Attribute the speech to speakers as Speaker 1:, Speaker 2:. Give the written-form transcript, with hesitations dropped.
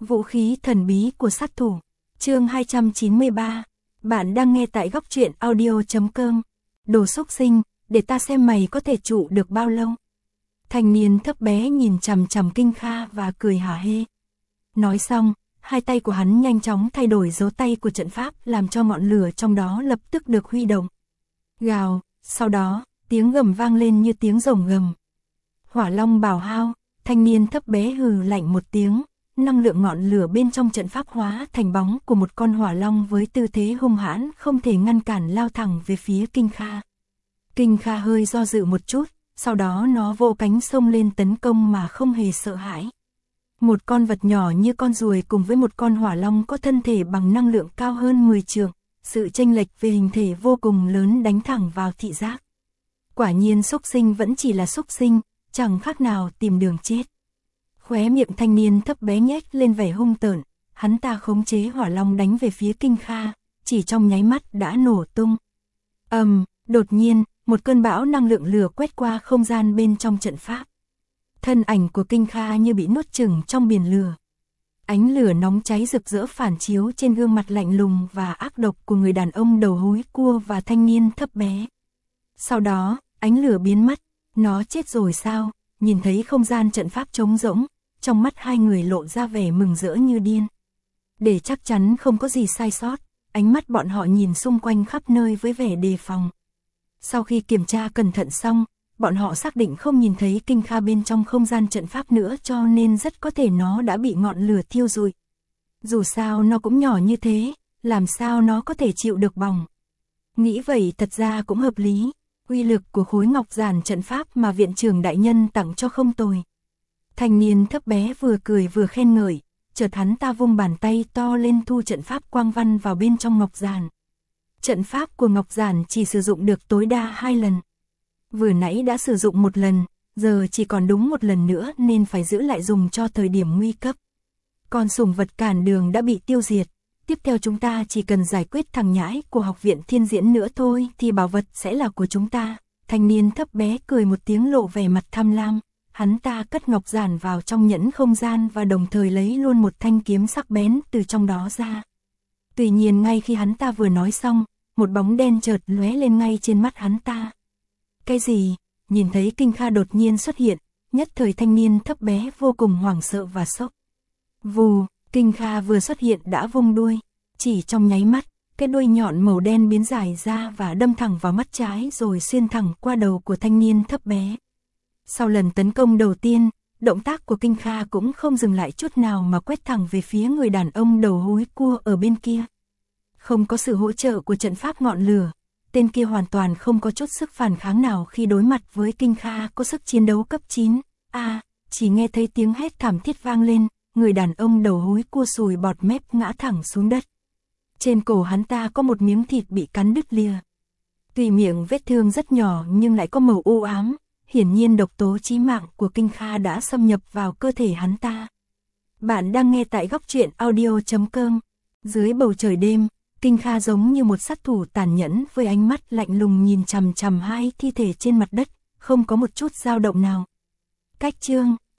Speaker 1: Vũ khí thần bí của sát thủ. Chương 293. Bạn đang nghe tại góc truyện audio.com. Đồ xúc sinh, để ta xem mày có thể trụ được bao lâu. Thanh niên thấp bé nhìn chằm chằm Kinh Kha và cười hả hê. Nói xong, hai tay của hắn nhanh chóng thay đổi dấu tay của trận pháp, làm cho ngọn lửa trong đó lập tức được huy động. Gào, sau đó, tiếng gầm vang lên như tiếng rồng gầm. Hỏa long bảo hao, thanh niên thấp bé hừ lạnh một tiếng, năng lượng ngọn lửa bên trong trận pháp hóa thành bóng của một con hỏa long với tư thế hung hãn không thể ngăn cản lao thẳng về phía Kinh Kha. Kinh Kha hơi do dự một chút, sau đó nó vỗ cánh xông lên tấn công mà không hề sợ hãi. Một con vật nhỏ như con ruồi cùng với một con hỏa long có thân thể bằng năng lượng cao hơn 10 trượng, sự chênh lệch về hình thể vô cùng lớn đánh thẳng vào thị giác. Quả nhiên xúc sinh vẫn chỉ là xúc sinh, chẳng khác nào tìm đường chết. Khóe miệng thanh niên thấp bé nhếch lên vẻ hung tợn, hắn ta khống chế hỏa long đánh về phía Kinh Kha, chỉ trong nháy mắt đã nổ tung. Đột nhiên, một cơn bão năng lượng lửa quét qua không gian bên trong trận pháp. Thân ảnh của Kinh Kha như bị nuốt chửng trong biển lửa. Ánh lửa nóng cháy rực rỡ phản chiếu trên gương mặt lạnh lùng và ác độc của người đàn ông đầu húi cua và thanh niên thấp bé. Sau đó, ánh lửa biến mất, nó chết rồi sao? Nhìn thấy không gian trận pháp trống rỗng, trong mắt hai người lộ ra vẻ mừng rỡ như điên. Để chắc chắn không có gì sai sót, ánh mắt bọn họ nhìn xung quanh khắp nơi với vẻ đề phòng. Sau khi kiểm tra cẩn thận xong, bọn họ xác định không nhìn thấy Kinh Kha bên trong không gian trận pháp nữa, cho nên rất có thể nó đã bị ngọn lửa thiêu rụi. Dù sao nó cũng nhỏ như thế, làm sao nó có thể chịu được bỏng. Nghĩ vậy thật ra cũng hợp lý, uy lực của khối ngọc giản trận pháp mà viện trưởng đại nhân tặng cho không tồi. Thanh niên thấp bé vừa cười vừa khen ngợi, chợt hắn ta vung bàn tay to lên thu trận pháp quang văn vào bên trong ngọc giản. Trận pháp của ngọc giản chỉ sử dụng được tối đa 2 lần. Vừa nãy đã sử dụng 1 lần, giờ chỉ còn đúng 1 lần nữa nên phải giữ lại dùng cho thời điểm nguy cấp. Con sủng vật cản đường đã bị tiêu diệt, tiếp theo chúng ta chỉ cần giải quyết thằng nhãi của học viện Thiên Diễn nữa thôi thì bảo vật sẽ là của chúng ta. Thanh niên thấp bé cười một tiếng lộ vẻ mặt tham lam, hắn ta cất ngọc giản vào trong nhẫn không gian và đồng thời lấy luôn một thanh kiếm sắc bén từ trong đó ra. Tuy nhiên ngay khi hắn ta vừa nói xong, một bóng đen chợt lóe lên ngay trên mắt hắn ta. Cái gì? Nhìn thấy Kinh Kha đột nhiên xuất hiện, nhất thời thanh niên thấp bé vô cùng hoảng sợ và sốc. Vù, Kinh Kha vừa xuất hiện đã vung đuôi, chỉ trong nháy mắt, cái đuôi nhọn màu đen biến dài ra và đâm thẳng vào mắt trái rồi xuyên thẳng qua đầu của thanh niên thấp bé. Sau lần tấn công đầu tiên, động tác của Kinh Kha cũng không dừng lại chút nào mà quét thẳng về phía người đàn ông đầu húi cua ở bên kia. Không có sự hỗ trợ của trận pháp ngọn lửa, tên kia hoàn toàn không có chút sức phản kháng nào khi đối mặt với Kinh Kha có sức chiến đấu cấp 9. Chỉ nghe thấy tiếng hét thảm thiết vang lên, người đàn ông đầu húi cua sùi bọt mép ngã thẳng xuống đất. Trên cổ hắn ta có một miếng thịt bị cắn đứt lìa. Tuy miệng vết thương rất nhỏ nhưng lại có màu u ám, hiển nhiên độc tố chí mạng của Kinh Kha đã xâm nhập vào cơ thể hắn ta. Bạn đang nghe tại góc truyện audio.com. Dưới bầu trời đêm, Kinh Kha giống như một sát thủ tàn nhẫn với ánh mắt lạnh lùng nhìn chằm chằm hai thi thể trên mặt đất, không có một chút dao động nào. Cách chương